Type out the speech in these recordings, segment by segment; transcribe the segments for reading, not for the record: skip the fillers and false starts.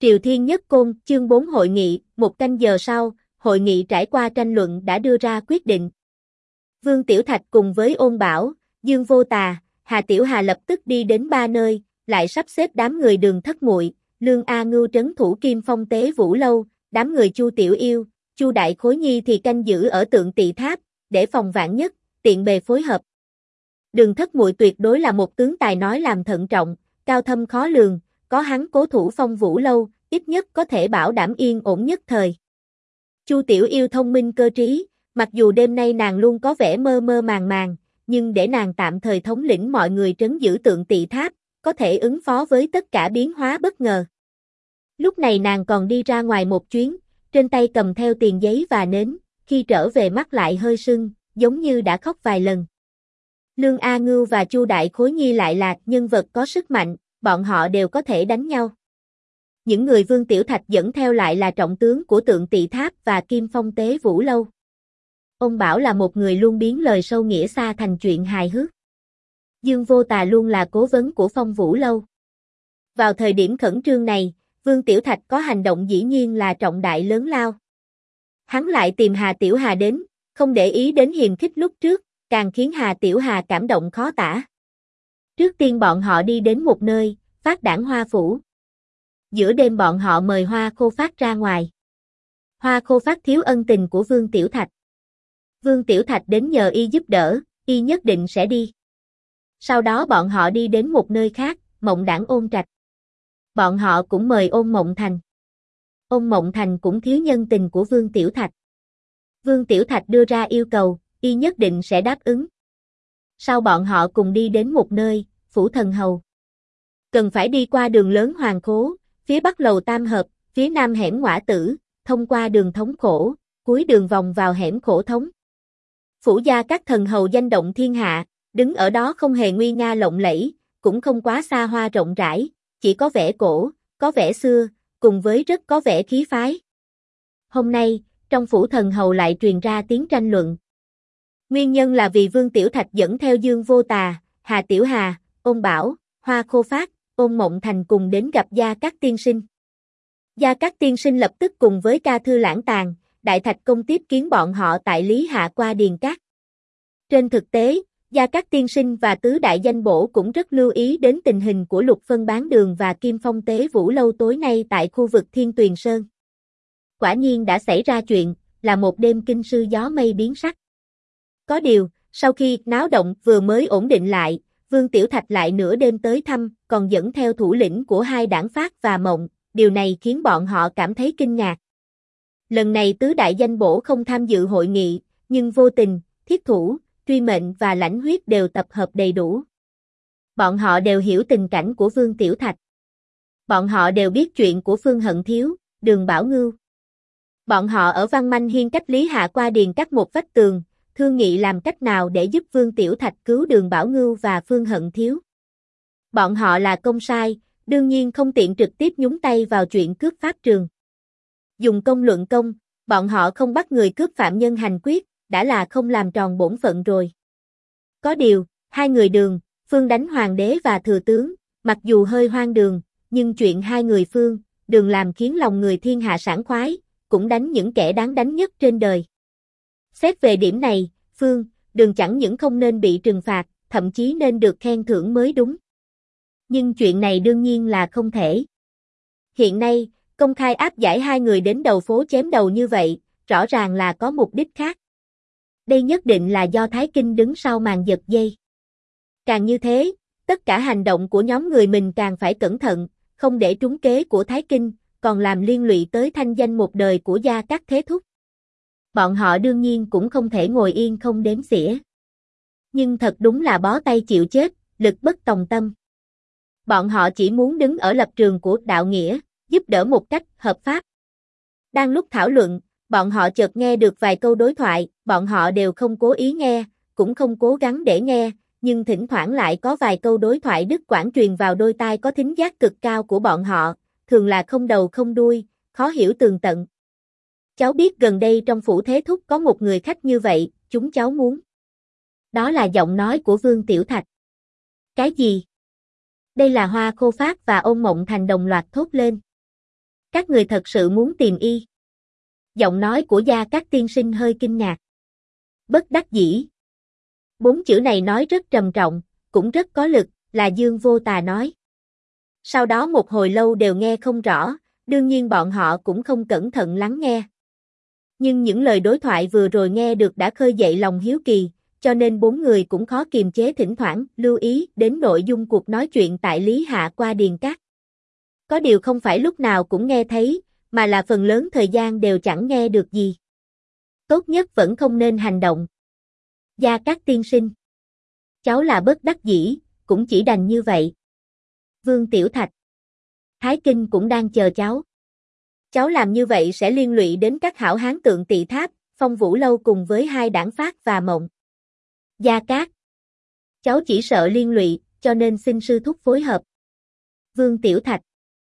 Triều Thiên Nhất Côn, chương 4 hội nghị, 1 canh giờ sau, hội nghị trải qua tranh luận đã đưa ra quyết định. Vương Tiểu Thạch cùng với Ôn Bảo, Dương Vô Tà, Hà Tiểu Hà lập tức đi đến 3 nơi, lại sắp xếp đám người Đường Thất Muội, Lương A Ngưu trấn thủ Kim Phong Tế Vũ Lâu, đám người Chu Tiểu Yêu, Chu Đại Khối Nhi thì canh giữ ở Tượng Tỵ Tháp, để phòng vạn nhất, tiện bề phối hợp. Đường Thất Muội tuyệt đối là một tướng tài nói làm thận trọng, cao thâm khó lường, có hắn cố thủ Phong Vũ Lâu, ít nhất có thể bảo đảm yên ổn nhất thời. Chu Tiểu Yêu thông minh cơ trí, mặc dù đêm nay nàng luôn có vẻ mơ mơ màng màng, nhưng để nàng tạm thời thống lĩnh mọi người trấn giữ Tượng Tỵ Tháp, có thể ứng phó với tất cả biến hóa bất ngờ. Lúc này nàng còn đi ra ngoài một chuyến, trên tay cầm theo tiền giấy và nến, khi trở về mắt lại hơi sưng, giống như đã khóc vài lần. Lương A Ngưu và Chu Đại Khối Nhi lại là nhân vật có sức mạnh, bọn họ đều có thể đánh nhau. Những người Vương Tiểu Thạch dẫn theo lại là trọng tướng của Tượng Tỵ Tháp và Kim Phong Tế Vũ Lâu. Ông Bảo là một người luôn biến lời sâu nghĩa xa thành chuyện hài hước. Dương Vô Tà luôn là cố vấn của Phong Vũ Lâu. Vào thời điểm khẩn trương này, Vương Tiểu Thạch có hành động dĩ nhiên là trọng đại lớn lao. Hắn lại tìm Hà Tiểu Hà đến, không để ý đến hiềm khích lúc trước, càng khiến Hà Tiểu Hà cảm động khó tả. Trước tiên bọn họ đi đến một nơi, Phát Đản Hoa Phủ. Giữa đêm bọn họ mời Hoa Khô Phát ra ngoài. Hoa Khô Phát thiếu ân tình của Vương Tiểu Thạch. Vương Tiểu Thạch đến nhờ y giúp đỡ, y nhất định sẽ đi. Sau đó bọn họ đi đến một nơi khác, Mộng Đản Ôn Trạch. Bọn họ cũng mời Ôn Mộng Thành. Ôn Mộng Thành cũng thiếu nhân tình của Vương Tiểu Thạch. Vương Tiểu Thạch đưa ra yêu cầu, y nhất định sẽ đáp ứng. Sau bọn họ cùng đi đến một nơi, Phủ Thần Hầu. Cần phải đi qua đường lớn Hoàng Khố, phía bắc lầu Tam Hợp, phía nam hẻm Ngõa Tử, thông qua đường Thống Khổ, cuối đường vòng vào hẻm Khổ Thống. Phủ gia các thần hầu danh động thiên hạ, đứng ở đó không hề nguy nga lộng lẫy, cũng không quá xa hoa rộng rãi, chỉ có vẻ cổ, có vẻ xưa, cùng với rất có vẻ khí phái. Hôm nay, trong Phủ Thần Hầu lại truyền ra tiếng tranh luận. Nguyên nhân là vì Vương Tiểu Thạch dẫn theo Dương Vô Tà, Hà Tiểu Hà, Ôn Bảo, Hoa Khô Phát, Ôn Mộng Thành cùng đến gặp Gia Cát tiên sinh. Gia Cát tiên sinh lập tức cùng với Ca Thư Lãng Tàn, Đại Thạch Công tiếp kiến bọn họ tại Lý Hạ qua Điền Cát. Trên thực tế, Gia Cát tiên sinh và tứ đại danh bổ cũng rất lưu ý đến tình hình của Lục Phân Bán Đường và Kim Phong Tế Vũ Lâu tối nay tại khu vực Thiên Tuyền Sơn. Quả nhiên đã xảy ra chuyện, là một đêm kinh sư gió mây biến sắc. Có điều, sau khi náo động vừa mới ổn định lại, Vương Tiểu Thạch lại nửa đêm tới thăm, còn dẫn theo thủ lĩnh của hai đảng Phát và Mộng, điều này khiến bọn họ cảm thấy kinh ngạc. Lần này tứ đại danh bổ không tham dự hội nghị, nhưng Vô Tình, Thiết Thủ, Truy Mệnh và Lãnh Huyết đều tập hợp đầy đủ. Bọn họ đều hiểu tình cảnh của Vương Tiểu Thạch. Bọn họ đều biết chuyện của Phương Hận Thiếu, Đường Bảo Ngưu. Bọn họ ở Văn Manh Hiên cách Lý Hạ qua Điền cắt một vách tường, thương nghị làm cách nào để giúp Vương Tiểu Thạch cứu Đường Bảo Ngưu và Phương Hận Thiếu. Bọn họ là công sai, đương nhiên không tiện trực tiếp nhúng tay vào chuyện cướp pháp trường. Dùng công luận công, bọn họ không bắt người cướp phạm nhân hành quyết, đã là không làm tròn bổn phận rồi. Có điều, hai người Đường, Phương đánh hoàng đế và thừa tướng, mặc dù hơi hoang đường, nhưng chuyện hai người Phương, Đường làm khiến lòng người thiên hạ sảng khoái, cũng đánh những kẻ đáng đánh nhất trên đời. Xét về điểm này, Phương, Đường chẳng những không nên bị trừng phạt, thậm chí nên được khen thưởng mới đúng. Nhưng chuyện này đương nhiên là không thể. Hiện nay, công khai áp giải hai người đến đầu phố chém đầu như vậy, rõ ràng là có mục đích khác. Đây nhất định là do Thái Kinh đứng sau màn giật dây. Càng như thế, tất cả hành động của nhóm người mình càng phải cẩn thận, không để trúng kế của Thái Kinh, còn làm liên lụy tới thanh danh một đời của Gia Cát Thế Thúc. Bọn họ đương nhiên cũng không thể ngồi yên không đếm xỉa. Nhưng thật đúng là bó tay chịu chết, lực bất tòng tâm. Bọn họ chỉ muốn đứng ở lập trường của đạo nghĩa, giúp đỡ một cách hợp pháp. Đang lúc thảo luận, bọn họ chợt nghe được vài câu đối thoại, bọn họ đều không cố ý nghe, cũng không cố gắng để nghe, nhưng thỉnh thoảng lại có vài câu đối thoại đứt quãng truyền vào đôi tai có thính giác cực cao của bọn họ, thường là không đầu không đuôi, khó hiểu tường tận. Cháu biết gần đây trong Phủ Thế Thúc có một người khách như vậy, chúng cháu muốn. Đó là giọng nói của Vương Tiểu Thạch. Cái gì? Đây là Hoa Khô Phát và Ôn Mộng Thành đồng loạt thốt lên. Các người thật sự muốn tìm y? Giọng nói của Gia Cát tiên sinh hơi kinh ngạc. Bất đắc dĩ. 4 chữ này nói rất trầm trọng, cũng rất có lực, là Dương Vô Tà nói. Sau đó một hồi lâu đều nghe không rõ, đương nhiên bọn họ cũng không cẩn thận lắng nghe. Nhưng những lời đối thoại vừa rồi nghe được đã khơi dậy lòng hiếu kỳ, cho nên 4 người cũng khó kiềm chế thỉnh thoảng lưu ý đến nội dung cuộc nói chuyện tại Lý Hạ qua Điền Cát. Có điều không phải lúc nào cũng nghe thấy, mà là phần lớn thời gian đều chẳng nghe được gì. Tốt nhất vẫn không nên hành động. Gia Cát tiên sinh. Cháu là bất đắc dĩ, cũng chỉ đành như vậy. Vương Tiểu Thạch. Thái Kinh cũng đang chờ cháu. Cháu làm như vậy sẽ liên lụy đến các hảo hán Tượng Tỵ Tháp, Phong Vũ Lâu cùng với hai Đảng Phát và Mộng. Gia Cát. Cháu chỉ sợ liên lụy, cho nên xin sư thúc phối hợp. Vương Tiểu Thạch.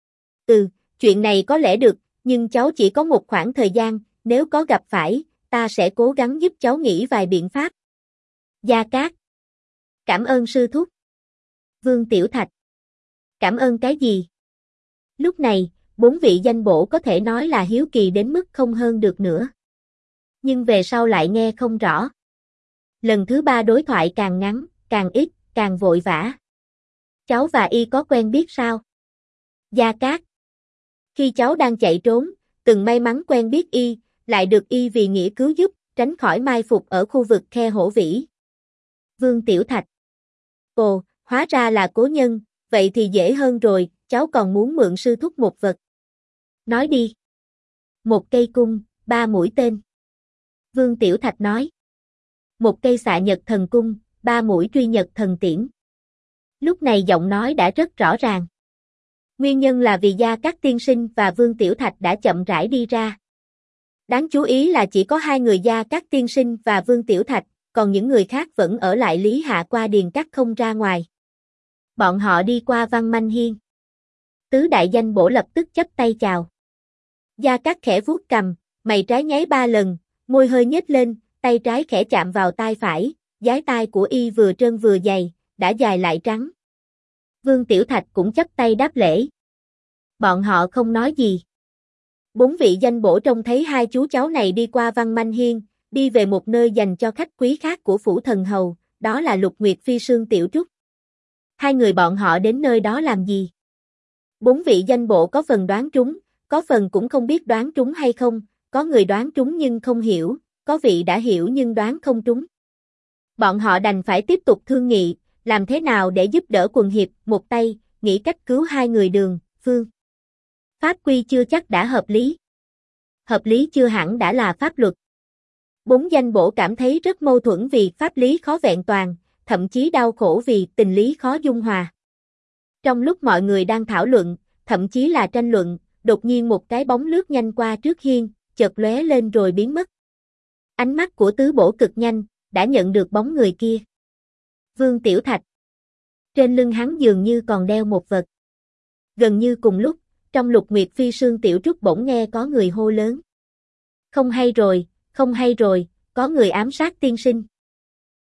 Chuyện này có lẽ được, nhưng cháu chỉ có một khoảng thời gian, nếu có gặp phải, ta sẽ cố gắng giúp cháu nghĩ vài biện pháp. Gia Cát. Cảm ơn sư thúc. Vương Tiểu Thạch. Cảm ơn cái gì? Lúc này, 4 vị danh bổ có thể nói là hiếu kỳ đến mức không hơn được nữa. Nhưng về sau lại nghe không rõ. Lần thứ 3 đối thoại càng ngắn, càng ít, càng vội vã. Cháu và y có quen biết sao? Gia Cát. Khi cháu đang chạy trốn, từng may mắn quen biết y, lại được y vì nghĩa cứu giúp, tránh khỏi mai phục ở khu vực khe hổ vĩ. Vương Tiểu Thạch. Ồ, hóa ra là cố nhân, vậy thì dễ hơn rồi, cháu còn muốn mượn sư thúc một vật. Nói đi. Một cây cung, 3 mũi tên. Vương Tiểu Thạch nói. Một cây xạ nhật thần cung, 3 mũi truy nhật thần tiễn. Lúc này giọng nói đã rất rõ ràng. Nguyên nhân là vì Gia Cát tiên sinh và Vương Tiểu Thạch đã chậm rãi đi ra. Đáng chú ý là chỉ có 2 người Gia Cát tiên sinh và Vương Tiểu Thạch, còn những người khác vẫn ở lại Lý Hạ qua Điền Cát không ra ngoài. Bọn họ đi qua Văn Manh Hiên. Tứ đại danh bổ lập tức chắp tay chào. Gia Cát khẽ vuốt cằm, mày trái nháy 3 lần, môi hơi nhếch lên, tay trái khẽ chạm vào tai phải, dái tai của y vừa trơn vừa dày, đã dài lại trắng. Vương Tiểu Thạch cũng chắp tay đáp lễ. Bọn họ không nói gì. 4 vị danh bổ trông thấy 2 chú cháu này đi qua Văn Manh Hiên, đi về một nơi dành cho khách quý khác của Phủ Thần Hầu, đó là Lục Nguyệt Phi Sương Tiểu Trúc. 2 người bọn họ đến nơi đó làm gì? 4 vị danh bộ có phần đoán trúng, có phần cũng không biết đoán trúng hay không, có người đoán trúng nhưng không hiểu, có vị đã hiểu nhưng đoán không trúng. Bọn họ đành phải tiếp tục thương nghị, làm thế nào để giúp đỡ quần hiệp một tay, nghĩ cách cứu 2 người Đường, Phương. Pháp quy chưa chắc đã hợp lý. Hợp lý chưa hẳn đã là pháp luật. 4 danh bổ cảm thấy rất mâu thuẫn vì pháp lý khó vẹn toàn, thậm chí đau khổ vì tình lý khó dung hòa. Trong lúc mọi người đang thảo luận, thậm chí là tranh luận, đột nhiên một cái bóng lướt nhanh qua trước hiên, chợt lóe lên rồi biến mất. Ánh mắt của tứ bổ cực nhanh, đã nhận được bóng người kia. Vương Tiểu Thạch. Trên lưng hắn dường như còn đeo một vật. Gần như cùng lúc, trong Lục Nguyệt Phi Sương Tiểu Trúc bỗng nghe có người hô lớn. Không hay rồi, có người ám sát tiên sinh.